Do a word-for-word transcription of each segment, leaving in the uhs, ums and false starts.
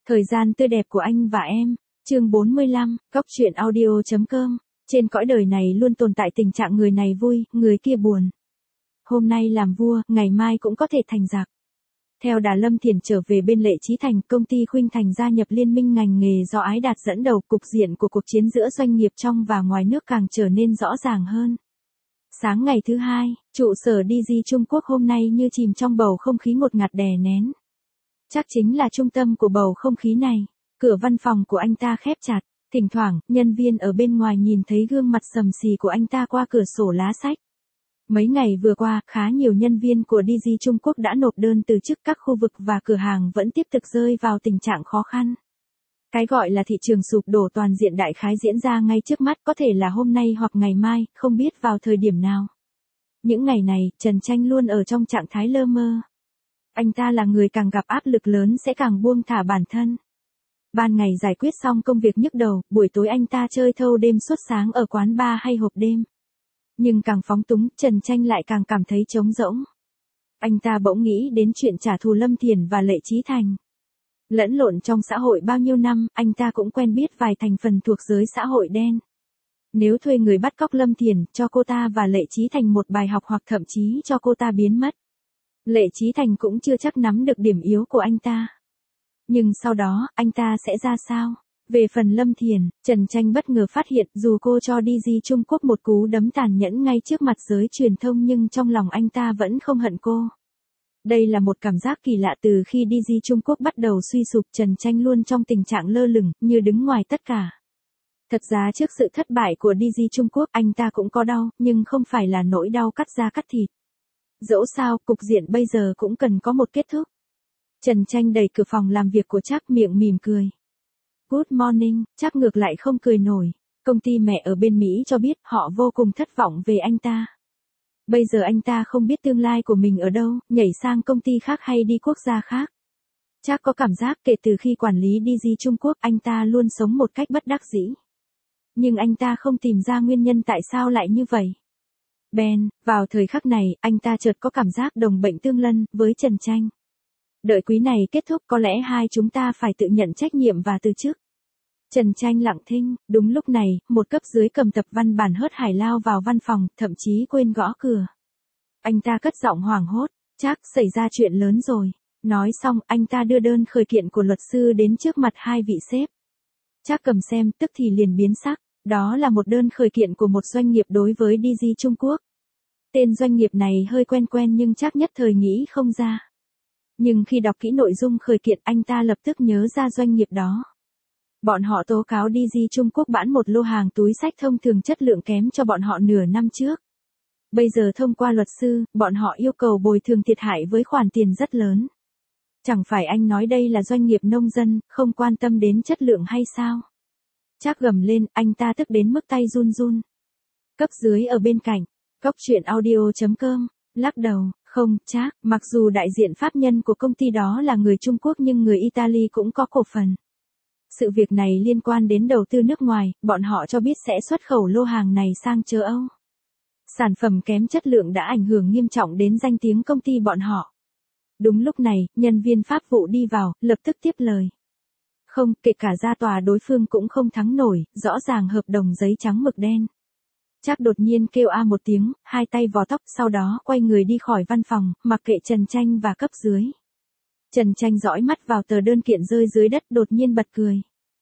Thời gian tươi đẹp của anh và em, chương bốn mươi lăm, góc truyện audio chấm com. Trên cõi đời này luôn tồn tại tình trạng người này vui, người kia buồn. Hôm nay làm vua, ngày mai cũng có thể thành giặc. Theo đà Lâm Thiền trở về bên Lệ Chí Thành, công ty Khuynh Thành gia nhập liên minh ngành nghề do Ái Đạt dẫn đầu, cục diện của cuộc chiến giữa doanh nghiệp trong và ngoài nước càng trở nên rõ ràng hơn. Sáng ngày thứ hai, trụ sở đê giê Trung Quốc hôm nay như chìm trong bầu không khí ngột ngạt đè nén. Chắc chính là trung tâm của bầu không khí này. Cửa văn phòng của anh ta khép chặt, thỉnh thoảng, nhân viên ở bên ngoài nhìn thấy gương mặt sầm xì của anh ta qua cửa sổ lá sách. Mấy ngày vừa qua, khá nhiều nhân viên của đê giê Trung Quốc đã nộp đơn từ chức, các khu vực và cửa hàng vẫn tiếp tục rơi vào tình trạng khó khăn. Cái gọi là thị trường sụp đổ toàn diện đại khái diễn ra ngay trước mắt, có thể là hôm nay hoặc ngày mai, không biết vào thời điểm nào. Những ngày này, Trần Tranh luôn ở trong trạng thái lơ mơ. Anh ta là người càng gặp áp lực lớn sẽ càng buông thả bản thân. Ban ngày giải quyết xong công việc nhức đầu, buổi tối anh ta chơi thâu đêm suốt sáng ở quán bar hay hộp đêm. Nhưng càng phóng túng, Trần Tranh lại càng cảm thấy trống rỗng. Anh ta bỗng nghĩ đến chuyện trả thù Lâm Thiền và Lệ Chí Thành. Lẫn lộn trong xã hội bao nhiêu năm, anh ta cũng quen biết vài thành phần thuộc giới xã hội đen. Nếu thuê người bắt cóc Lâm Thiền, cho cô ta và Lệ Chí Thành một bài học hoặc thậm chí cho cô ta biến mất. Lệ Chí Thành cũng chưa chắc nắm được điểm yếu của anh ta. Nhưng sau đó, anh ta sẽ ra sao? Về phần Lâm Thiền, Trần Tranh bất ngờ phát hiện dù cô cho đê giê Trung Quốc một cú đấm tàn nhẫn ngay trước mặt giới truyền thông nhưng trong lòng anh ta vẫn không hận cô. Đây là một cảm giác kỳ lạ. Từ khi đê giê Trung Quốc bắt đầu suy sụp, Trần Tranh luôn trong tình trạng lơ lửng, như đứng ngoài tất cả. Thật ra trước sự thất bại của đê giê Trung Quốc, anh ta cũng có đau, nhưng không phải là nỗi đau cắt da cắt thịt. Dẫu sao, cục diện bây giờ cũng cần có một kết thúc. Trần Tranh đẩy cửa phòng làm việc của Trác, miệng mỉm cười. Good morning, Trác ngược lại không cười nổi. Công ty mẹ ở bên Mỹ cho biết họ vô cùng thất vọng về anh ta. Bây giờ anh ta không biết tương lai của mình ở đâu, nhảy sang công ty khác hay đi quốc gia khác. Trác có cảm giác kể từ khi quản lý đê giê Trung Quốc, anh ta luôn sống một cách bất đắc dĩ. Nhưng anh ta không tìm ra nguyên nhân tại sao lại như vậy. Ben, vào thời khắc này, anh ta chợt có cảm giác đồng bệnh tương lân với Trần Tranh. Đợi quý này kết thúc, có lẽ hai chúng ta phải tự nhận trách nhiệm và từ chức. Trần Tranh lặng thinh. Đúng lúc này, một cấp dưới cầm tập văn bản hớt hải lao vào văn phòng, thậm chí quên gõ cửa. Anh ta cất giọng hoảng hốt. Trác, xảy ra chuyện lớn rồi. Nói xong, anh ta đưa đơn khởi kiện của luật sư đến trước mặt hai vị sếp. Trác cầm xem, tức thì liền biến sắc. Đó là một đơn khởi kiện của một doanh nghiệp đối với đê giê Trung Quốc. Tên doanh nghiệp này hơi quen quen nhưng Trác nhất thời nghĩ không ra. Nhưng khi đọc kỹ nội dung khởi kiện, anh ta lập tức nhớ ra doanh nghiệp đó. Bọn họ tố cáo đê giê Trung Quốc bán một lô hàng túi xách thông thường chất lượng kém cho bọn họ nửa năm trước. Bây giờ thông qua luật sư, bọn họ yêu cầu bồi thường thiệt hại với khoản tiền rất lớn. Chẳng phải anh nói đây là doanh nghiệp nông dân, không quan tâm đến chất lượng hay sao? Trác gầm lên, anh ta tức đến mức tay run run. Cấp dưới ở bên cạnh, góc truyện audio chấm com, lắc đầu, không, Trác, mặc dù đại diện pháp nhân của công ty đó là người Trung Quốc nhưng người Italy cũng có cổ phần. Sự việc này liên quan đến đầu tư nước ngoài, bọn họ cho biết sẽ xuất khẩu lô hàng này sang châu Âu. Sản phẩm kém chất lượng đã ảnh hưởng nghiêm trọng đến danh tiếng công ty bọn họ. Đúng lúc này, nhân viên pháp vụ đi vào, lập tức tiếp lời. Không, kể cả ra tòa đối phương cũng không thắng nổi, rõ ràng hợp đồng giấy trắng mực đen. Trác đột nhiên kêu a một tiếng, hai tay vò tóc, sau đó quay người đi khỏi văn phòng, mặc kệ Trần Tranh và cấp dưới. Trần Tranh dõi mắt vào tờ đơn kiện rơi dưới đất, đột nhiên bật cười.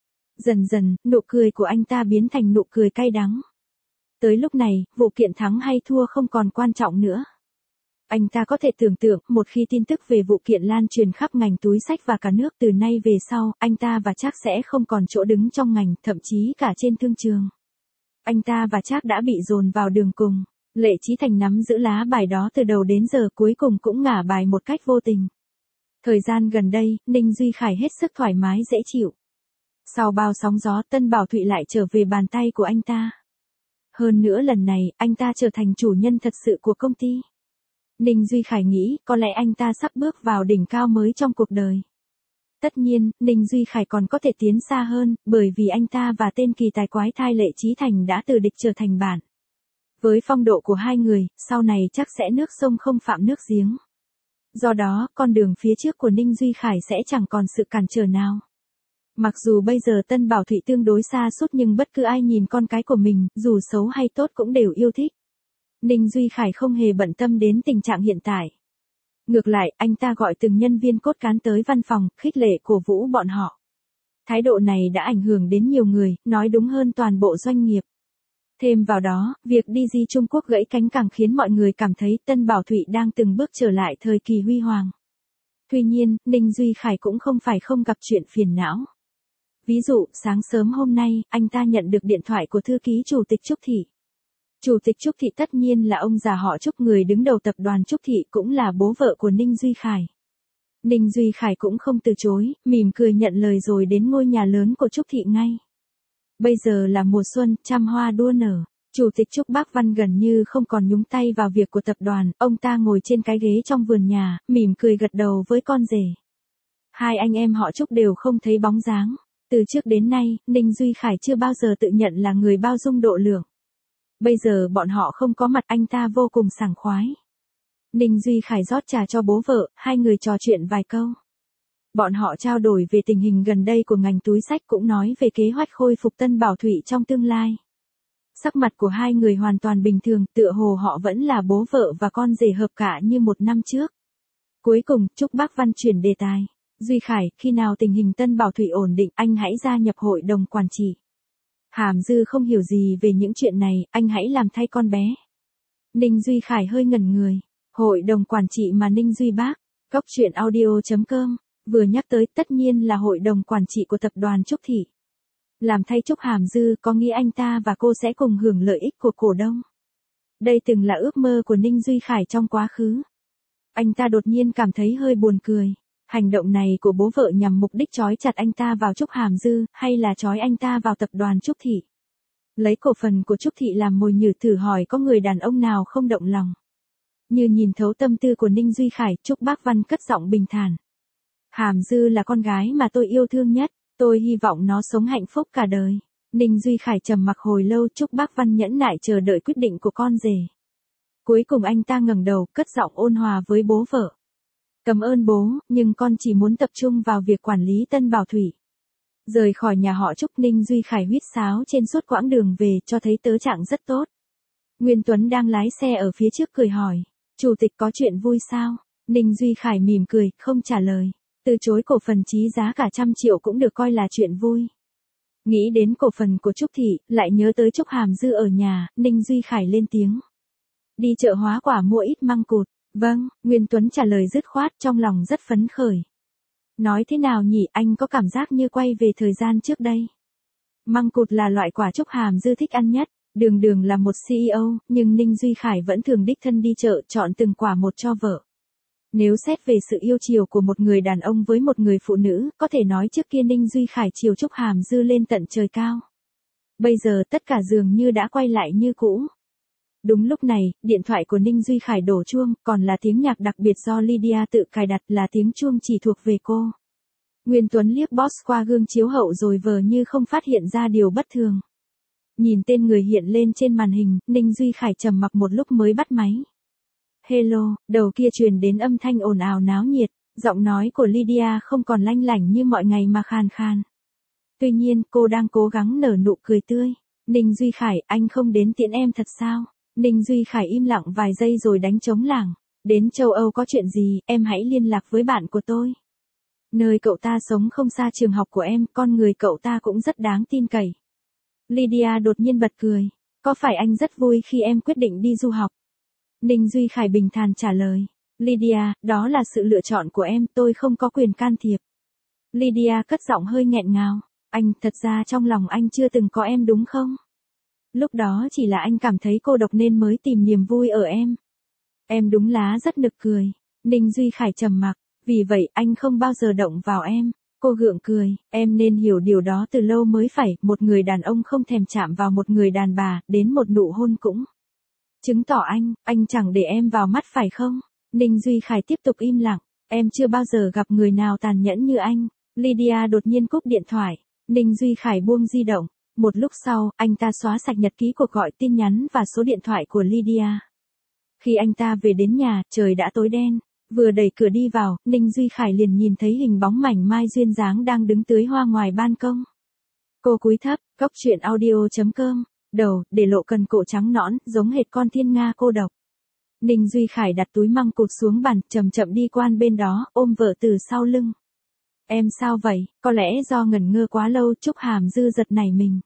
Dần dần, nụ cười của anh ta biến thành nụ cười cay đắng. Tới lúc này, vụ kiện thắng hay thua không còn quan trọng nữa. Anh ta có thể tưởng tượng, một khi tin tức về vụ kiện lan truyền khắp ngành túi xách và cả nước, từ nay về sau, anh ta và Trác sẽ không còn chỗ đứng trong ngành, thậm chí cả trên thương trường. Anh ta và Trác đã bị dồn vào đường cùng. Lệ Chí Thành nắm giữ lá bài đó từ đầu đến giờ, cuối cùng cũng ngả bài một cách vô tình. Thời gian gần đây, Ninh Duy Khải hết sức thoải mái dễ chịu. Sau bao sóng gió, Tân Bảo Thụy lại trở về bàn tay của anh ta. Hơn nữa lần này, anh ta trở thành chủ nhân thật sự của công ty. Ninh Duy Khải nghĩ, có lẽ anh ta sắp bước vào đỉnh cao mới trong cuộc đời. Tất nhiên, Ninh Duy Khải còn có thể tiến xa hơn, bởi vì anh ta và tên kỳ tài quái thai Lệ Chí Thành đã từ địch trở thành bạn. Với phong độ của hai người, sau này chắc sẽ nước sông không phạm nước giếng. Do đó, con đường phía trước của Ninh Duy Khải sẽ chẳng còn sự cản trở nào. Mặc dù bây giờ Tân Bảo Thụy tương đối xa sút nhưng bất cứ ai nhìn con cái của mình, dù xấu hay tốt cũng đều yêu thích. Ninh Duy Khải không hề bận tâm đến tình trạng hiện tại. Ngược lại, anh ta gọi từng nhân viên cốt cán tới văn phòng, khích lệ cổ vũ bọn họ. Thái độ này đã ảnh hưởng đến nhiều người, nói đúng hơn toàn bộ doanh nghiệp. Thêm vào đó, việc đi di Trung Quốc gãy cánh càng khiến mọi người cảm thấy Tân Bảo Thụy đang từng bước trở lại thời kỳ huy hoàng. Tuy nhiên, Ninh Duy Khải cũng không phải không gặp chuyện phiền não. Ví dụ, sáng sớm hôm nay, anh ta nhận được điện thoại của thư ký chủ tịch Trúc Thị. Chủ tịch Trúc Thị tất nhiên là ông già họ Trúc, người đứng đầu tập đoàn Trúc Thị, cũng là bố vợ của Ninh Duy Khải. Ninh Duy Khải cũng không từ chối, mỉm cười nhận lời rồi đến ngôi nhà lớn của Trúc Thị ngay. Bây giờ là mùa xuân, trăm hoa đua nở. Chủ tịch Trúc Bác Văn gần như không còn nhúng tay vào việc của tập đoàn, ông ta ngồi trên cái ghế trong vườn nhà, mỉm cười gật đầu với con rể. Hai anh em họ Trúc đều không thấy bóng dáng. Từ trước đến nay, Ninh Duy Khải chưa bao giờ tự nhận là người bao dung độ lượng. Bây giờ bọn họ không có mặt, anh ta vô cùng sảng khoái. Ninh Duy Khải rót trà cho bố vợ, hai người trò chuyện vài câu. Bọn họ trao đổi về tình hình gần đây của ngành túi xách, cũng nói về kế hoạch khôi phục Tân Bảo Thụy trong tương lai. Sắc mặt của hai người hoàn toàn bình thường, tựa hồ họ vẫn là bố vợ và con rể hợp cả như một năm trước. Cuối cùng, Trúc Bác Văn chuyển đề tài. Duy Khải, khi nào tình hình Tân Bảo Thụy ổn định, anh hãy gia nhập hội đồng quản trị. Hàm Dư không hiểu gì về những chuyện này, anh hãy làm thay con bé. Ninh Duy Khải hơi ngẩn người. Hội đồng quản trị mà Ninh Duy Bác, Cóc Truyện Audio chấm com, vừa nhắc tới tất nhiên là hội đồng quản trị của tập đoàn Trúc Thị. Làm thay Trúc Hàm Dư có nghĩa anh ta và cô sẽ cùng hưởng lợi ích của cổ đông. Đây từng là ước mơ của Ninh Duy Khải trong quá khứ. Anh ta đột nhiên cảm thấy hơi buồn cười. Hành động này của bố vợ nhằm mục đích trói chặt anh ta vào Trúc Hàm Dư, hay là trói anh ta vào tập đoàn Trúc Thị. Lấy cổ phần của Trúc Thị làm mồi nhử, thử hỏi có người đàn ông nào không động lòng. Như nhìn thấu tâm tư của Ninh Duy Khải, Trúc Bác Văn cất giọng bình thản. Hàm Dư là con gái mà tôi yêu thương nhất, tôi hy vọng nó sống hạnh phúc cả đời. Ninh Duy Khải trầm mặc hồi lâu, Trúc Bác Văn nhẫn nại chờ đợi quyết định của con rể. Cuối cùng anh ta ngẩng đầu, cất giọng ôn hòa với bố vợ. Cảm ơn bố, nhưng con chỉ muốn tập trung vào việc quản lý Tân Bảo Thụy. Rời khỏi nhà họ Trúc, Ninh Duy Khải huýt sáo trên suốt quãng đường về, cho thấy tớ trạng rất tốt. Nguyên Tuấn đang lái xe ở phía trước cười hỏi. Chủ tịch có chuyện vui sao? Ninh Duy Khải mỉm cười, không trả lời. Từ chối cổ phần chí giá cả trăm triệu cũng được coi là chuyện vui. Nghĩ đến cổ phần của Trúc Thị, lại nhớ tới Trúc Hàm Dư ở nhà, Ninh Duy Khải lên tiếng. Đi chợ hóa quả mua ít măng cụt. Vâng, Nguyên Tuấn trả lời dứt khoát, trong lòng rất phấn khởi. Nói thế nào nhỉ, anh có cảm giác như quay về thời gian trước đây. Măng cụt là loại quả Trúc Hàm Dư thích ăn nhất. Đường Đường là một xê e ô, nhưng Ninh Duy Khải vẫn thường đích thân đi chợ, chọn từng quả một cho vợ. Nếu xét về sự yêu chiều của một người đàn ông với một người phụ nữ, có thể nói trước kia Ninh Duy Khải chiều Trúc Hàm Dư lên tận trời cao. Bây giờ tất cả dường như đã quay lại như cũ. Đúng lúc này, điện thoại của Ninh Duy Khải đổ chuông, còn là tiếng nhạc đặc biệt do Lydia tự cài đặt, là tiếng chuông chỉ thuộc về cô. Nguyên Tuấn liếc boss qua gương chiếu hậu rồi vờ như không phát hiện ra điều bất thường. Nhìn tên người hiện lên trên màn hình, Ninh Duy Khải trầm mặc một lúc mới bắt máy. Hello, đầu kia truyền đến âm thanh ồn ào náo nhiệt, giọng nói của Lydia không còn lanh lảnh như mọi ngày mà khàn khàn. Tuy nhiên, cô đang cố gắng nở nụ cười tươi. Ninh Duy Khải, anh không đến tiễn em thật sao? Ninh Duy Khải im lặng vài giây rồi đánh trống lảng. Đến châu Âu có chuyện gì, em hãy liên lạc với bạn của tôi. Nơi cậu ta sống không xa trường học của em, con người cậu ta cũng rất đáng tin cậy. Lydia đột nhiên bật cười. Có phải anh rất vui khi em quyết định đi du học? Ninh Duy Khải bình thản trả lời. Lydia, đó là sự lựa chọn của em, tôi không có quyền can thiệp. Lydia cất giọng hơi nghẹn ngào. Anh, thật ra trong lòng anh chưa từng có em đúng không? Lúc đó chỉ là anh cảm thấy cô độc nên mới tìm niềm vui ở em. Em đúng lá rất nực cười. Ninh Duy Khải trầm mặc. Vì vậy anh không bao giờ động vào em. Cô gượng cười. Em nên hiểu điều đó từ lâu mới phải. Một người đàn ông không thèm chạm vào một người đàn bà, đến một nụ hôn cũng chứng tỏ anh, anh chẳng để em vào mắt phải không? Ninh Duy Khải tiếp tục im lặng. Em chưa bao giờ gặp người nào tàn nhẫn như anh. Lydia đột nhiên cúp điện thoại. Ninh Duy Khải buông di động. Một lúc sau, anh ta xóa sạch nhật ký cuộc gọi, tin nhắn và số điện thoại của Lydia. Khi anh ta về đến nhà, trời đã tối đen. Vừa đẩy cửa đi vào, Ninh Duy Khải liền nhìn thấy hình bóng mảnh mai duyên dáng đang đứng tưới hoa ngoài ban công. Cô cúi thấp, góc chuyện audio.com, đầu, để lộ cần cổ trắng nõn, giống hệt con thiên nga cô độc. Ninh Duy Khải đặt túi măng cụt xuống bàn, chậm chậm đi quan bên đó, ôm vợ từ sau lưng. Em sao vậy, có lẽ do ngẩn ngơ quá lâu, Trúc Hàm Dư giật nảy mình.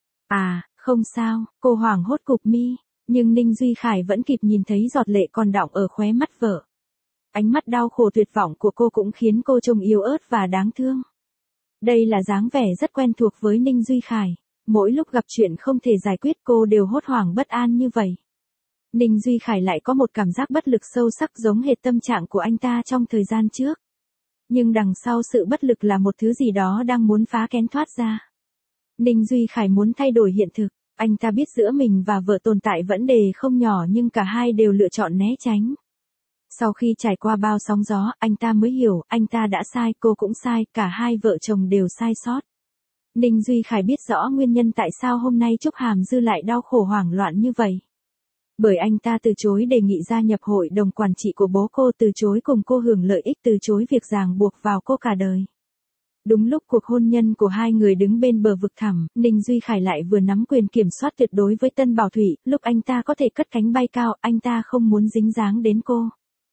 À, không sao, cô hoảng hốt cụp mi, nhưng Ninh Duy Khải vẫn kịp nhìn thấy giọt lệ còn đọng ở khóe mắt vợ. Ánh mắt đau khổ tuyệt vọng của cô cũng khiến cô trông yếu ớt và đáng thương. Đây là dáng vẻ rất quen thuộc với Ninh Duy Khải, mỗi lúc gặp chuyện không thể giải quyết cô đều hốt hoảng bất an như vậy. Ninh Duy Khải lại có một cảm giác bất lực sâu sắc giống hệt tâm trạng của anh ta trong thời gian trước. Nhưng đằng sau sự bất lực là một thứ gì đó đang muốn phá kén thoát ra. Ninh Duy Khải muốn thay đổi hiện thực, anh ta biết giữa mình và vợ tồn tại vấn đề không nhỏ nhưng cả hai đều lựa chọn né tránh. Sau khi trải qua bao sóng gió, anh ta mới hiểu, anh ta đã sai, cô cũng sai, cả hai vợ chồng đều sai sót. Ninh Duy Khải biết rõ nguyên nhân tại sao hôm nay Trúc Hàm Dư lại đau khổ hoảng loạn như vậy. Bởi anh ta từ chối đề nghị gia nhập hội đồng quản trị của bố cô, từ chối cùng cô hưởng lợi ích, từ chối việc ràng buộc vào cô cả đời. Đúng lúc cuộc hôn nhân của hai người đứng bên bờ vực thẳm, Ninh Duy Khải lại vừa nắm quyền kiểm soát tuyệt đối với Tân Bảo Thủy, lúc anh ta có thể cất cánh bay cao, anh ta không muốn dính dáng đến cô.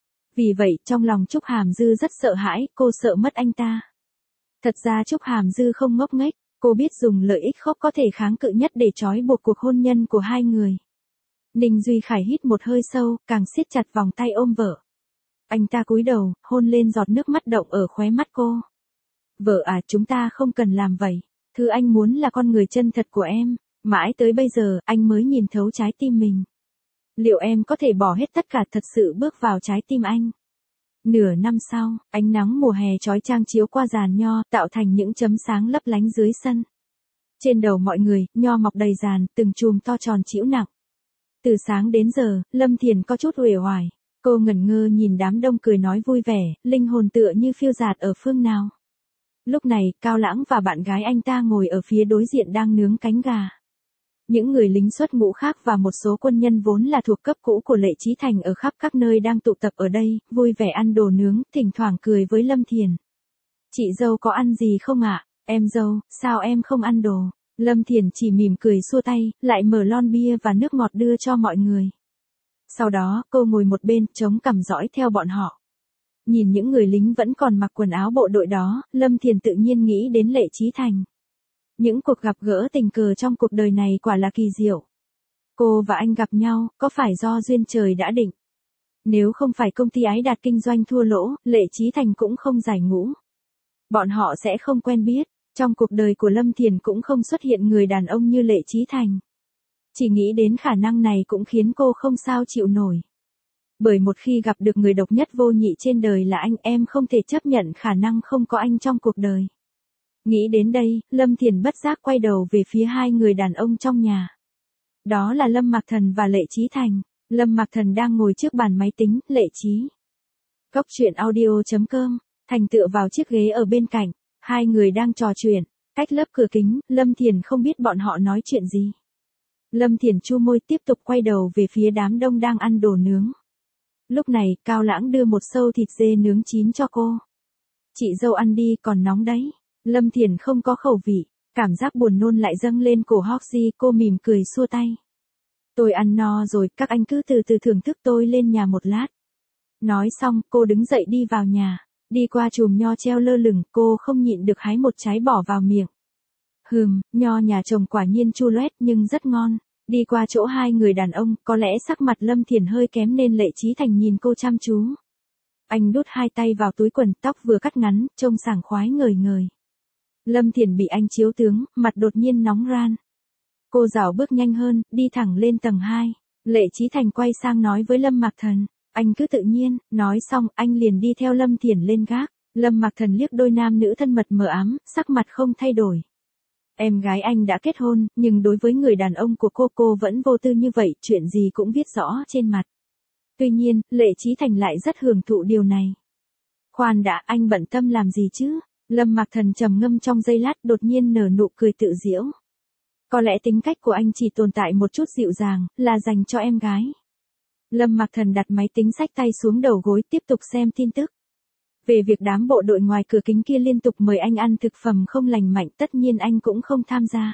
Vì vậy, trong lòng Trúc Hàm Dư rất sợ hãi, cô sợ mất anh ta. Thật ra Trúc Hàm Dư không ngốc nghếch, cô biết dùng lợi ích khốc có thể kháng cự nhất để trói buộc cuộc hôn nhân của hai người. Ninh Duy Khải hít một hơi sâu, càng siết chặt vòng tay ôm vợ. Anh ta cúi đầu, hôn lên giọt nước mắt động ở khóe mắt cô. Vợ à, chúng ta không cần làm vậy. Thứ anh muốn là con người chân thật của em. Mãi tới bây giờ, anh mới nhìn thấu trái tim mình. Liệu em có thể bỏ hết tất cả thật sự bước vào trái tim anh? Nửa năm sau, ánh nắng mùa hè chói chang chiếu qua giàn nho, tạo thành những chấm sáng lấp lánh dưới sân. Trên đầu mọi người, nho mọc đầy giàn, từng chùm to tròn trĩu nặng. Từ sáng đến giờ, Lâm Thiền có chút uể oải. Cô ngẩn ngơ nhìn đám đông cười nói vui vẻ, linh hồn tựa như phiêu dạt ở phương nào. Lúc này, Cao Lãng và bạn gái anh ta ngồi ở phía đối diện đang nướng cánh gà. Những người lính xuất ngũ khác và một số quân nhân vốn là thuộc cấp cũ của Lệ Chí Thành ở khắp các nơi đang tụ tập ở đây, vui vẻ ăn đồ nướng, thỉnh thoảng cười với Lâm Thiền. Chị dâu có ăn gì không ạ? Em dâu, sao em không ăn đồ? Lâm Thiền chỉ mỉm cười xua tay, lại mở lon bia và nước ngọt đưa cho mọi người. Sau đó, cô ngồi một bên, chống cằm dõi theo bọn họ. Nhìn những người lính vẫn còn mặc quần áo bộ đội đó, Lâm Thiền tự nhiên nghĩ đến Lệ Chí Thành. Những cuộc gặp gỡ tình cờ trong cuộc đời này quả là kỳ diệu. Cô và anh gặp nhau, có phải do duyên trời đã định? Nếu không phải công ty Ái Đạt kinh doanh thua lỗ, Lệ Chí Thành cũng không giải ngũ. Bọn họ sẽ không quen biết, trong cuộc đời của Lâm Thiền cũng không xuất hiện người đàn ông như Lệ Chí Thành. Chỉ nghĩ đến khả năng này cũng khiến cô không sao chịu nổi. Bởi một khi gặp được người độc nhất vô nhị trên đời là anh, em không thể chấp nhận khả năng không có anh trong cuộc đời. Nghĩ đến đây, Lâm Thiền bất giác quay đầu về phía hai người đàn ông trong nhà. Đó là Lâm Mạc Thần và Lệ Chí Thành. Lâm Mạc Thần đang ngồi trước bàn máy tính, Lệ Chí. Góc chuyện audio.com, Thành tựa vào chiếc ghế ở bên cạnh. Hai người đang trò chuyện, cách lớp cửa kính, Lâm Thiền không biết bọn họ nói chuyện gì. Lâm Thiền chu môi tiếp tục quay đầu về phía đám đông đang ăn đồ nướng. Lúc này, Cao Lãng đưa một xâu thịt dê nướng chín cho cô. Chị dâu ăn đi, còn nóng đấy. Lâm Thiền không có khẩu vị, cảm giác buồn nôn lại dâng lên cổ Hoxie, cô mỉm cười xua tay. Tôi ăn no rồi, các anh cứ từ từ thưởng thức, tôi lên nhà một lát. Nói xong, cô đứng dậy đi vào nhà, đi qua chùm nho treo lơ lửng, cô không nhịn được hái một trái bỏ vào miệng. Hừm, nho nhà chồng quả nhiên chu loét nhưng rất ngon. Đi qua chỗ hai người đàn ông, có lẽ sắc mặt Lâm Thiền hơi kém nên Lệ Chí Thành nhìn cô chăm chú. Anh đút hai tay vào túi quần, tóc vừa cắt ngắn, trông sảng khoái ngời ngời. Lâm Thiền bị anh chiếu tướng, mặt đột nhiên nóng ran. Cô dảo bước nhanh hơn, đi thẳng lên tầng hai. Lệ Chí Thành quay sang nói với Lâm Mạc Thần, anh cứ tự nhiên, nói xong, anh liền đi theo Lâm Thiền lên gác. Lâm Mạc Thần liếc đôi nam nữ thân mật mờ ám, sắc mặt không thay đổi. Em gái anh đã kết hôn, nhưng đối với người đàn ông của cô, cô vẫn vô tư như vậy, chuyện gì cũng viết rõ trên mặt. Tuy nhiên, Lệ Chí Thành lại rất hưởng thụ điều này. Khoan đã, anh bận tâm làm gì chứ? Lâm Mạc Thần trầm ngâm trong giây lát, đột nhiên nở nụ cười tự giễu. Có lẽ tính cách của anh chỉ tồn tại một chút dịu dàng, là dành cho em gái. Lâm Mặc Thần đặt máy tính xách tay xuống đầu gối tiếp tục xem tin tức. Về việc đám bộ đội ngoài cửa kính kia liên tục mời anh ăn thực phẩm không lành mạnh, tất nhiên anh cũng không tham gia.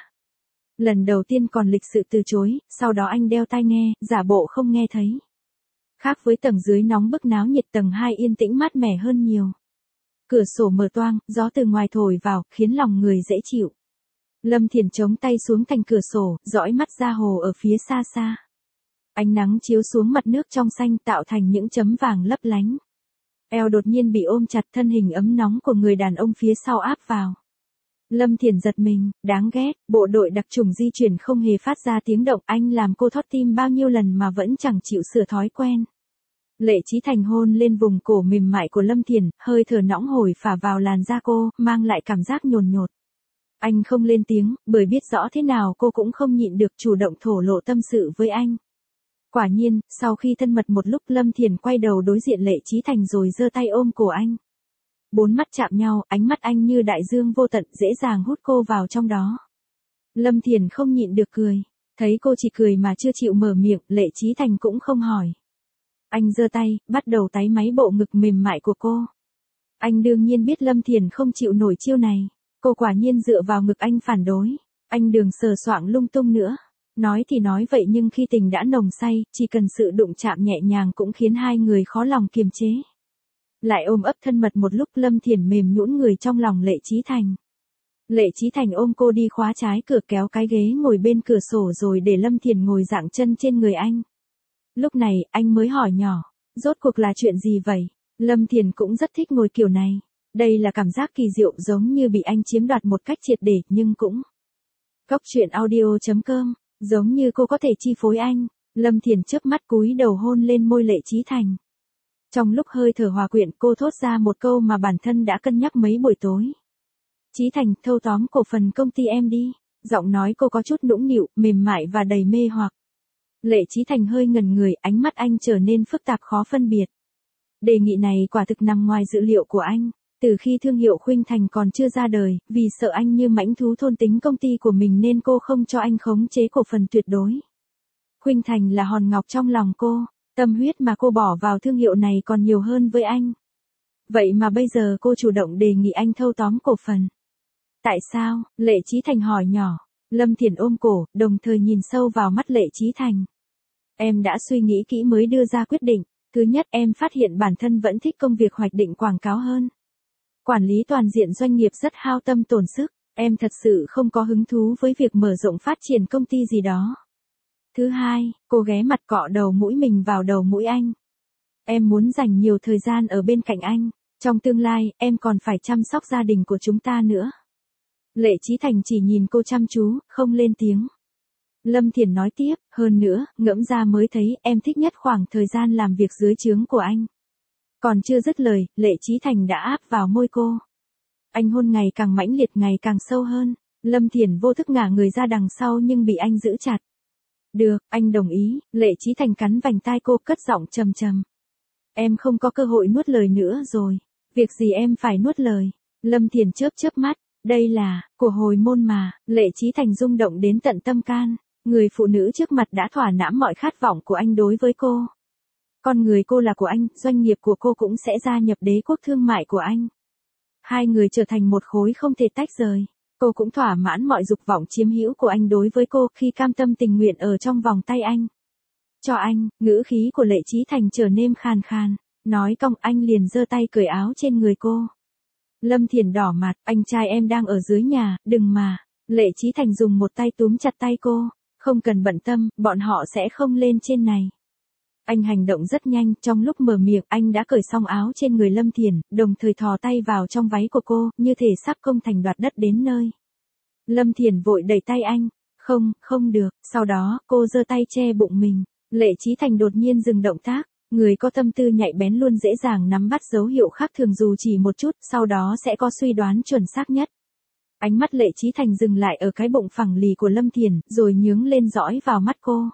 Lần đầu tiên còn lịch sự từ chối, sau đó anh đeo tai nghe, giả bộ không nghe thấy. Khác với tầng dưới nóng bức náo nhiệt, tầng hai yên tĩnh mát mẻ hơn nhiều. Cửa sổ mở toang, gió từ ngoài thổi vào, khiến lòng người dễ chịu. Lâm Thiển chống tay xuống thành cửa sổ, dõi mắt ra hồ ở phía xa xa. Ánh nắng chiếu xuống mặt nước trong xanh tạo thành những chấm vàng lấp lánh. Eo đột nhiên bị ôm chặt, thân hình ấm nóng của người đàn ông phía sau áp vào. Lâm Thiển giật mình, đáng ghét, bộ đội đặc chủng di chuyển không hề phát ra tiếng động, anh làm cô thót tim bao nhiêu lần mà vẫn chẳng chịu sửa thói quen. Lệ Chí Thành hôn lên vùng cổ mềm mại của Lâm Thiển, hơi thở nóng hổi phả vào làn da cô, mang lại cảm giác nhồn nhột. Anh không lên tiếng, bởi biết rõ thế nào cô cũng không nhịn được chủ động thổ lộ tâm sự với anh. Quả nhiên, sau khi thân mật một lúc, Lâm Thiển quay đầu đối diện Lệ Chí Thành rồi giơ tay ôm cổ anh. Bốn mắt chạm nhau, ánh mắt anh như đại dương vô tận, dễ dàng hút cô vào trong đó. Lâm Thiển không nhịn được cười. Thấy cô chỉ cười mà chưa chịu mở miệng, Lệ Chí Thành cũng không hỏi. Anh giơ tay, bắt đầu táy máy bộ ngực mềm mại của cô. Anh đương nhiên biết Lâm Thiển không chịu nổi chiêu này. Cô quả nhiên dựa vào ngực anh phản đối. Anh đừng sờ soạng lung tung nữa. Nói thì nói vậy nhưng khi tình đã nồng say, chỉ cần sự đụng chạm nhẹ nhàng cũng khiến hai người khó lòng kiềm chế. Lại ôm ấp thân mật một lúc, Lâm Thiển mềm nhũn người trong lòng Lệ Chí Thành. Lệ Chí Thành ôm cô đi khóa trái cửa, kéo cái ghế ngồi bên cửa sổ rồi để Lâm Thiển ngồi dạng chân trên người anh. Lúc này, anh mới hỏi nhỏ, rốt cuộc là chuyện gì vậy? Lâm Thiển cũng rất thích ngồi kiểu này. Đây là cảm giác kỳ diệu, giống như bị anh chiếm đoạt một cách triệt để, nhưng cũng... Góc truyện audio chấm com, giống như cô có thể chi phối anh. Lâm Thiển chớp mắt cúi đầu hôn lên môi Lệ Chí Thành. Trong lúc hơi thở hòa quyện, cô thốt ra một câu mà bản thân đã cân nhắc mấy buổi tối. Chí Thành, thâu tóm cổ phần công ty em đi. Giọng nói cô có chút nũng nịu, mềm mại và đầy mê hoặc. Lệ Chí Thành hơi ngẩn người, ánh mắt anh trở nên phức tạp khó phân biệt. Đề nghị này quả thực nằm ngoài dự liệu của anh. Từ khi thương hiệu Khuynh Thành còn chưa ra đời, vì sợ anh như mãnh thú thôn tính công ty của mình nên cô không cho anh khống chế cổ phần tuyệt đối. Khuynh Thành là hòn ngọc trong lòng cô, tâm huyết mà cô bỏ vào thương hiệu này còn nhiều hơn với anh. Vậy mà bây giờ cô chủ động đề nghị anh thâu tóm cổ phần. Tại sao? Lệ Chí Thành hỏi nhỏ. Lâm Thiển ôm cổ, đồng thời nhìn sâu vào mắt Lệ Chí Thành. Em đã suy nghĩ kỹ mới đưa ra quyết định. Thứ nhất, em phát hiện bản thân vẫn thích công việc hoạch định quảng cáo hơn. Quản lý toàn diện doanh nghiệp rất hao tâm tổn sức, em thật sự không có hứng thú với việc mở rộng phát triển công ty gì đó. Thứ hai, cô ghé mặt cọ đầu mũi mình vào đầu mũi anh. Em muốn dành nhiều thời gian ở bên cạnh anh, trong tương lai, em còn phải chăm sóc gia đình của chúng ta nữa. Lệ Chí Thành chỉ nhìn cô chăm chú, không lên tiếng. Lâm Thiển nói tiếp, hơn nữa, ngẫm ra mới thấy em thích nhất khoảng thời gian làm việc dưới trướng của anh. Còn chưa dứt lời, Lệ Chí Thành đã áp vào môi cô. Anh hôn ngày càng mãnh liệt, ngày càng sâu hơn. Lâm Thiển vô thức ngả người ra đằng sau nhưng bị anh giữ chặt. Được, anh đồng ý. Lệ Chí Thành cắn vành tai cô, cất giọng trầm trầm. Em không có cơ hội nuốt lời nữa rồi. Việc gì em phải nuốt lời? Lâm Thiển chớp chớp mắt. Đây là, của hồi môn mà. Lệ Chí Thành rung động đến tận tâm can. Người phụ nữ trước mặt đã thỏa mãn mọi khát vọng của anh đối với cô. Con người cô là của anh, doanh nghiệp của cô cũng sẽ gia nhập đế quốc thương mại của anh. Hai người trở thành một khối không thể tách rời. Cô cũng thỏa mãn mọi dục vọng chiếm hữu của anh đối với cô khi cam tâm tình nguyện ở trong vòng tay anh. Cho anh, ngữ khí của Lệ Chí Thành trở nên khàn khàn. Nói cong, anh liền giơ tay cởi áo trên người cô. Lâm Thiển đỏ mặt, anh trai em đang ở dưới nhà, đừng mà. Lệ Chí Thành dùng một tay túm chặt tay cô. Không cần bận tâm, bọn họ sẽ không lên trên này. Anh hành động rất nhanh, trong lúc mở miệng anh đã cởi xong áo trên người Lâm Thiển, đồng thời thò tay vào trong váy của cô, như thể sắp công thành đoạt đất đến nơi. Lâm Thiển vội đẩy tay anh, không, không được, sau đó, cô giơ tay che bụng mình. Lệ Chí Thành đột nhiên dừng động tác, người có tâm tư nhạy bén luôn dễ dàng nắm bắt dấu hiệu khác thường dù chỉ một chút, sau đó sẽ có suy đoán chuẩn xác nhất. Ánh mắt Lệ Chí Thành dừng lại ở cái bụng phẳng lì của Lâm Thiển, rồi nhướng lên dõi vào mắt cô.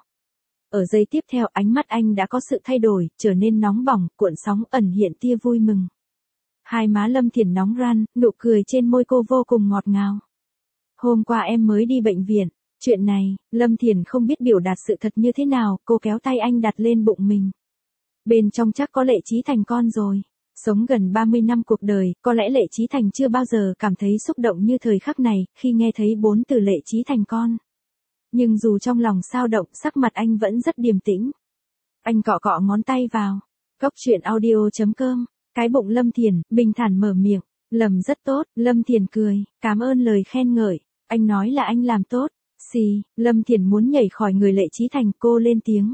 Ở giây tiếp theo, ánh mắt anh đã có sự thay đổi, trở nên nóng bỏng, cuộn sóng, ẩn hiện tia vui mừng. Hai má Lâm Thiển nóng ran, nụ cười trên môi cô vô cùng ngọt ngào. Hôm qua em mới đi bệnh viện, Chuyện này, Lâm Thiền không biết biểu đạt sự thật như thế nào, cô kéo tay anh đặt lên bụng mình. Bên trong chắc có Lệ Chí Thành con rồi. Sống gần ba mươi năm cuộc đời, có lẽ Lệ Chí Thành chưa bao giờ cảm thấy xúc động như thời khắc này, khi nghe thấy bốn từ Lệ Chí Thành con. Nhưng dù trong lòng sao động, sắc mặt anh vẫn rất điềm tĩnh. Anh cọ cọ ngón tay vào. Cốc truyện audio chấm com. Cái bụng Lâm Thiền, bình thản mở miệng. Lầm rất tốt, Lâm Thiền cười, cảm ơn lời khen ngợi. Anh nói là anh làm tốt. Xì, Lâm Thiền muốn nhảy khỏi người Lệ Chí Thành, cô lên tiếng.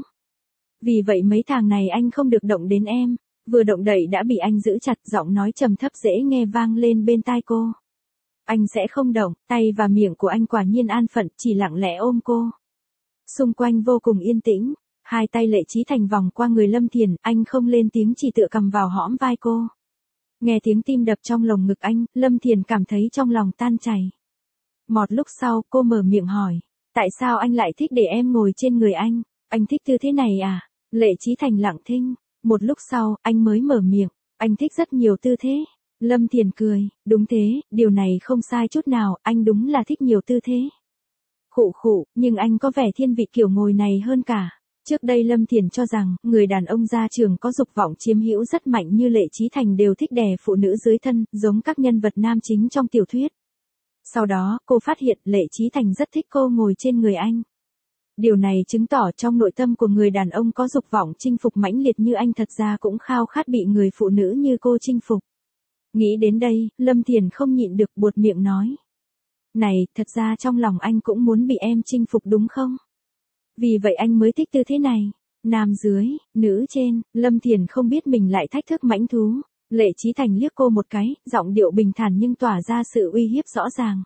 Vì vậy mấy tháng này anh không được động đến em. Vừa động đậy đã bị anh giữ chặt, giọng nói trầm thấp dễ nghe vang lên bên tai cô. Anh sẽ không động, tay và miệng của anh quả nhiên an phận, chỉ lặng lẽ ôm cô. Xung quanh vô cùng yên tĩnh, hai tay Lệ Chí Thành vòng qua người Lâm Thiền, anh không lên tiếng chỉ tựa cầm vào hõm vai cô. Nghe tiếng tim đập trong lồng ngực anh, Lâm Thiền cảm thấy trong lòng tan chảy. Một lúc sau, cô mở miệng hỏi, tại sao anh lại thích để em ngồi trên người anh? Anh thích tư thế này à? Lệ Chí Thành lặng thinh. Một lúc sau, anh mới mở miệng, anh thích rất nhiều tư thế. Lâm Thiền cười, đúng thế, điều này không sai chút nào, anh đúng là thích nhiều tư thế. Khụ khụ, nhưng anh có vẻ thiên vị kiểu ngồi này hơn cả. Trước đây Lâm Thiền cho rằng, người đàn ông ra trường có dục vọng chiếm hữu rất mạnh như Lệ Chí Thành đều thích đè phụ nữ dưới thân, giống các nhân vật nam chính trong tiểu thuyết. Sau đó, cô phát hiện Lệ Chí Thành rất thích cô ngồi trên người anh. Điều này chứng tỏ trong nội tâm của người đàn ông có dục vọng chinh phục mãnh liệt như anh thật ra cũng khao khát bị người phụ nữ như cô chinh phục. Nghĩ đến đây, Lâm Thiền không nhịn được buột miệng nói. Này, thật ra trong lòng anh cũng muốn bị em chinh phục đúng không? Vì vậy anh mới thích tư thế này. Nam dưới, nữ trên, Lâm Thiền không biết mình lại thách thức mãnh thú. Lệ Chí Thành liếc cô một cái, giọng điệu bình thản nhưng tỏa ra sự uy hiếp rõ ràng.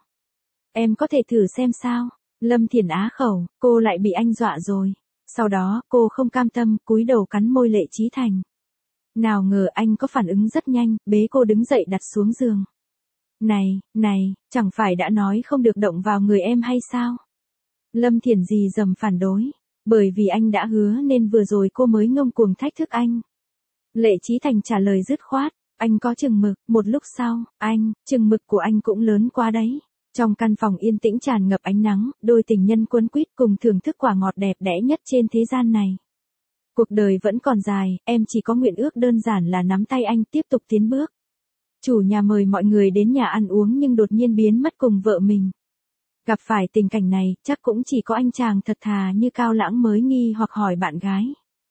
Em có thể thử xem sao? Lâm Thiền á khẩu, cô lại bị anh dọa rồi. Sau đó, cô không cam tâm, cúi đầu cắn môi Lệ Chí Thành. Nào ngờ anh có phản ứng rất nhanh, bế cô đứng dậy đặt xuống giường. Này, này, chẳng phải đã nói không được động vào người em hay sao? Lâm Thiền gì dầm phản đối. Bởi vì anh đã hứa nên vừa rồi cô mới ngông cuồng thách thức anh. Lệ Chí Thành trả lời dứt khoát, anh có chừng mực, một lúc sau, anh, chừng mực của anh cũng lớn quá đấy. Trong căn phòng yên tĩnh tràn ngập ánh nắng, đôi tình nhân quấn quýt cùng thưởng thức quả ngọt đẹp đẽ nhất trên thế gian này. Cuộc đời vẫn còn dài, em chỉ có nguyện ước đơn giản là nắm tay anh tiếp tục tiến bước. Chủ nhà mời mọi người đến nhà ăn uống nhưng đột nhiên biến mất cùng vợ mình. Gặp phải tình cảnh này, chắc cũng chỉ có anh chàng thật thà như Cao Lãng mới nghi hoặc hỏi bạn gái.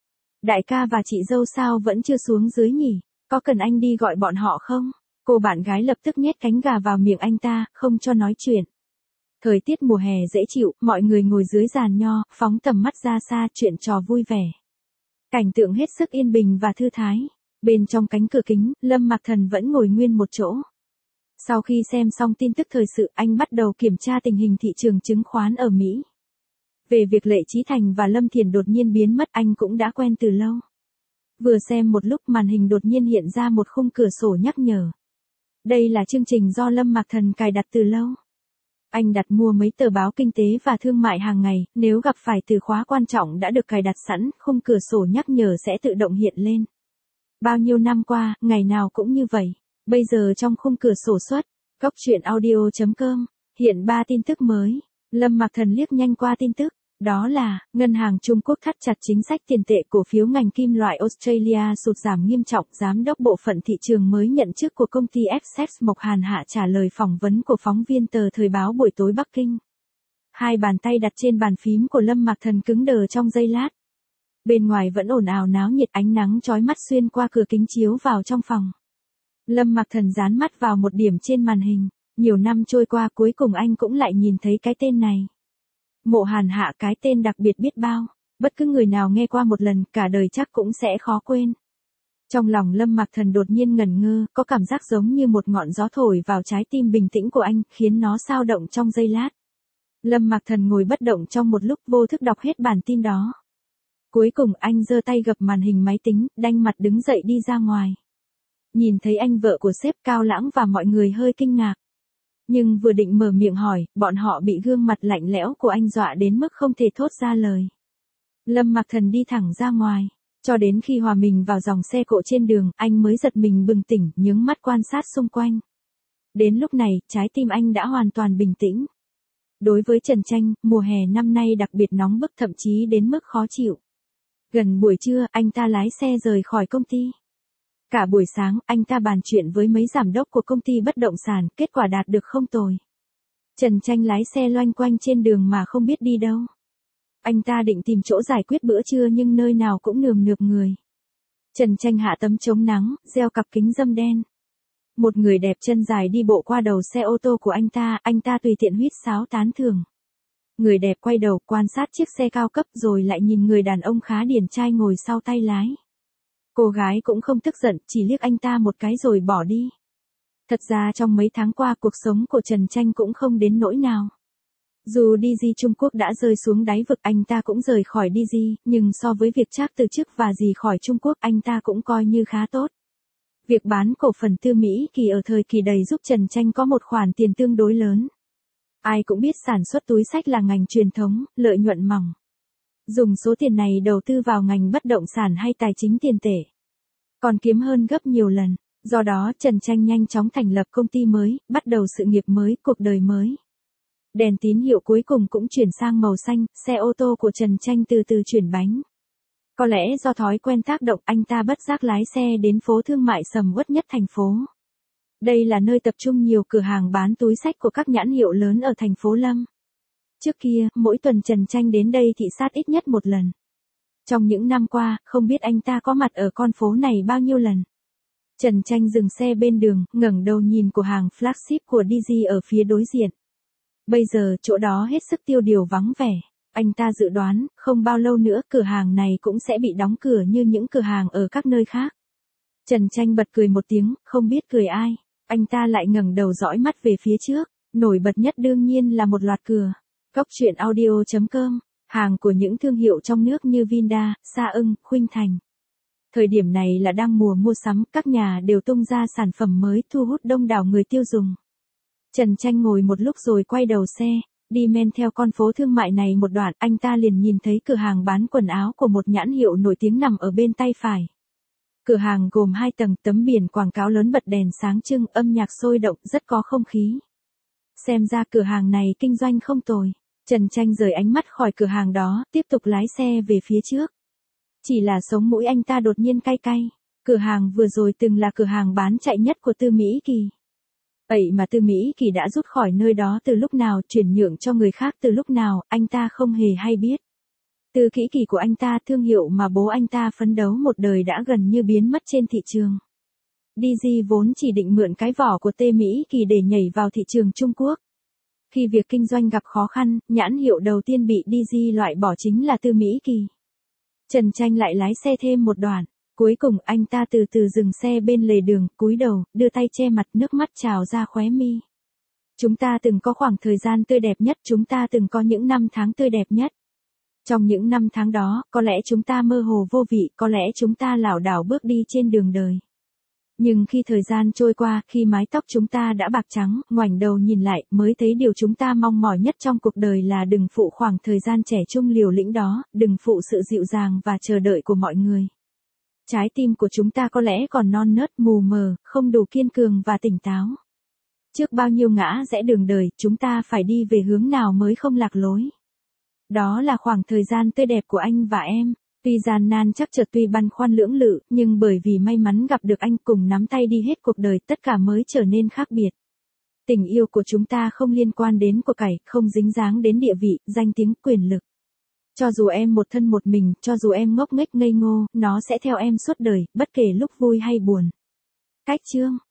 Đại ca và chị dâu sao vẫn chưa xuống dưới nhỉ? Có cần anh đi gọi bọn họ không? Cô bạn gái lập tức nhét cánh gà vào miệng anh ta, không cho nói chuyện. Thời tiết mùa hè dễ chịu, mọi người ngồi dưới giàn nho, phóng tầm mắt ra xa chuyện trò vui vẻ. Cảnh tượng hết sức yên bình và thư thái. Bên trong cánh cửa kính, Lâm Mạc Thần vẫn ngồi nguyên một chỗ. Sau khi xem xong tin tức thời sự, anh bắt đầu kiểm tra tình hình thị trường chứng khoán ở Mỹ. Về việc Lệ Chí Thành và Lâm Thiền đột nhiên biến mất anh cũng đã quen từ lâu. Vừa xem một lúc màn hình đột nhiên hiện ra một khung cửa sổ nhắc nhở. Đây là chương trình do Lâm Mạc Thần cài đặt từ lâu. Anh đặt mua mấy tờ báo kinh tế và thương mại hàng ngày, nếu gặp phải từ khóa quan trọng đã được cài đặt sẵn, khung cửa sổ nhắc nhở sẽ tự động hiện lên. Bao nhiêu năm qua, ngày nào cũng như vậy. Bây giờ trong khung cửa sổ xuất, cốc truyện audio chấm com, hiện ba tin tức mới. Lâm Mạc Thần liếc nhanh qua tin tức. Đó là, ngân hàng Trung Quốc thắt chặt chính sách tiền tệ, cổ phiếu ngành kim loại Australia sụt giảm nghiêm trọng. Giám đốc bộ phận thị trường mới nhận chức của công ty Essex Mộc Hàn Hạ trả lời phỏng vấn của phóng viên tờ Thời báo buổi tối Bắc Kinh. Hai bàn tay đặt trên bàn phím của Lâm Mạc Thần cứng đờ trong giây lát. Bên ngoài vẫn ồn ào náo nhiệt, ánh nắng chói mắt xuyên qua cửa kính chiếu vào trong phòng. Lâm Mạc Thần dán mắt vào một điểm trên màn hình. Nhiều năm trôi qua cuối cùng anh cũng lại nhìn thấy cái tên này. Mộ Hàn Hạ, cái tên đặc biệt biết bao, bất cứ người nào nghe qua một lần cả đời chắc cũng sẽ khó quên. Trong lòng Lâm Mạc Thần đột nhiên ngẩn ngơ, có cảm giác giống như một ngọn gió thổi vào trái tim bình tĩnh của anh, khiến nó xao động trong giây lát. Lâm Mạc Thần ngồi bất động trong một lúc, vô thức đọc hết bản tin đó. Cuối cùng anh giơ tay gập màn hình máy tính, đanh mặt đứng dậy đi ra ngoài. Nhìn thấy anh vợ của sếp Cao Lãng và mọi người hơi kinh ngạc. Nhưng vừa định mở miệng hỏi, bọn họ bị gương mặt lạnh lẽo của anh dọa đến mức không thể thốt ra lời. Lâm Mạc Thần đi thẳng ra ngoài, cho đến khi hòa mình vào dòng xe cộ trên đường, anh mới giật mình bừng tỉnh, nhướng mắt quan sát xung quanh. Đến lúc này, trái tim anh đã hoàn toàn bình tĩnh. Đối với Trần Tranh, mùa hè năm nay đặc biệt nóng bức thậm chí đến mức khó chịu. Gần buổi trưa, anh ta lái xe rời khỏi công ty. Cả buổi sáng, anh ta bàn chuyện với mấy giám đốc của công ty bất động sản, kết quả đạt được không tồi. Trần Tranh lái xe loanh quanh trên đường mà không biết đi đâu. Anh ta định tìm chỗ giải quyết bữa trưa nhưng nơi nào cũng nườm nượp người. Trần Tranh hạ tấm chống nắng, đeo cặp kính râm đen. Một người đẹp chân dài đi bộ qua đầu xe ô tô của anh ta, anh ta tùy tiện huýt sáo tán thưởng. Người đẹp quay đầu quan sát chiếc xe cao cấp rồi lại nhìn người đàn ông khá điển trai ngồi sau tay lái. Cô gái cũng không tức giận, chỉ liếc anh ta một cái rồi bỏ đi. Thật ra trong mấy tháng qua cuộc sống của Trần Tranh cũng không đến nỗi nào. Dù đê giê Trung Quốc đã rơi xuống đáy vực anh ta cũng rời khỏi đê giê, nhưng so với việc Trác từ chức và rời khỏi Trung Quốc anh ta cũng coi như khá tốt. Việc bán cổ phần Tư Mỹ Kỳ ở thời kỳ đầy giúp Trần Tranh có một khoản tiền tương đối lớn. Ai cũng biết sản xuất túi xách là ngành truyền thống, lợi nhuận mỏng. Dùng số tiền này đầu tư vào ngành bất động sản hay tài chính tiền tệ, còn kiếm hơn gấp nhiều lần. Do đó Trần Tranh nhanh chóng thành lập công ty mới, bắt đầu sự nghiệp mới, cuộc đời mới. Đèn tín hiệu cuối cùng cũng chuyển sang màu xanh, xe ô tô của Trần Tranh từ từ chuyển bánh. Có lẽ do thói quen tác động anh ta bất giác lái xe đến phố thương mại sầm uất nhất thành phố. Đây là nơi tập trung nhiều cửa hàng bán túi xách của các nhãn hiệu lớn ở thành phố Lâm. Trước kia, mỗi tuần Trần Tranh đến đây thị sát ít nhất một lần. Trong những năm qua, không biết anh ta có mặt ở con phố này bao nhiêu lần. Trần Tranh dừng xe bên đường, ngẩng đầu nhìn cửa hàng flagship của đê giê ở phía đối diện. Bây giờ chỗ đó hết sức tiêu điều vắng vẻ. Anh ta dự đoán, không bao lâu nữa cửa hàng này cũng sẽ bị đóng cửa như những cửa hàng ở các nơi khác. Trần Tranh bật cười một tiếng, không biết cười ai. Anh ta lại ngẩng đầu dõi mắt về phía trước. Nổi bật nhất đương nhiên là một loạt cửa. Cóc truyện audio chấm com, hàng của những thương hiệu trong nước như Vinda, Sa ưng, Khuynh Thành. Thời điểm này là đang mùa mua sắm, các nhà đều tung ra sản phẩm mới thu hút đông đảo người tiêu dùng. Trần Tranh ngồi một lúc rồi quay đầu xe, đi men theo con phố thương mại này một đoạn, anh ta liền nhìn thấy cửa hàng bán quần áo của một nhãn hiệu nổi tiếng nằm ở bên tay phải. Cửa hàng gồm hai tầng, tấm biển quảng cáo lớn bật đèn sáng trưng, âm nhạc sôi động, rất có không khí. Xem ra cửa hàng này kinh doanh không tồi. Trần Tranh rời ánh mắt khỏi cửa hàng đó, tiếp tục lái xe về phía trước. Chỉ là sống mũi anh ta đột nhiên cay cay. Cửa hàng vừa rồi từng là cửa hàng bán chạy nhất của Tư Mỹ Kỳ. Vậy mà Tư Mỹ Kỳ đã rút khỏi nơi đó từ lúc nào, chuyển nhượng cho người khác từ lúc nào, anh ta không hề hay biết. Tư Kỹ Kỳ của anh ta, thương hiệu mà bố anh ta phấn đấu một đời đã gần như biến mất trên thị trường. đê giê vốn chỉ định mượn cái vỏ của Tư Mỹ Kỳ để nhảy vào thị trường Trung Quốc. Khi việc kinh doanh gặp khó khăn, nhãn hiệu đầu tiên bị đê giê loại bỏ chính là Tư Mỹ Kỳ. Trần Tranh lại lái xe thêm một đoạn. Cuối cùng anh ta từ từ dừng xe bên lề đường, cúi đầu, đưa tay che mặt, nước mắt trào ra khóe mi. Chúng ta từng có khoảng thời gian tươi đẹp nhất, chúng ta từng có những năm tháng tươi đẹp nhất. Trong những năm tháng đó, có lẽ chúng ta mơ hồ vô vị, có lẽ chúng ta lảo đảo bước đi trên đường đời. Nhưng khi thời gian trôi qua, khi mái tóc chúng ta đã bạc trắng, ngoảnh đầu nhìn lại, mới thấy điều chúng ta mong mỏi nhất trong cuộc đời là đừng phụ khoảng thời gian trẻ trung liều lĩnh đó, đừng phụ sự dịu dàng và chờ đợi của mọi người. Trái tim của chúng ta có lẽ còn non nớt, mù mờ, không đủ kiên cường và tỉnh táo. Trước bao nhiêu ngã rẽ đường đời, chúng ta phải đi về hướng nào mới không lạc lối. Đó là khoảng thời gian tươi đẹp của anh và em. Tuy gian nan chắc chở, tuy băn khoăn lưỡng lự, nhưng bởi vì may mắn gặp được anh, cùng nắm tay đi hết cuộc đời, tất cả mới trở nên khác biệt. Tình yêu của chúng ta không liên quan đến của cải, không dính dáng đến địa vị, danh tiếng, quyền lực. Cho dù em một thân một mình, cho dù em ngốc nghếch ngây ngô, nó sẽ theo em suốt đời, bất kể lúc vui hay buồn. Cách chương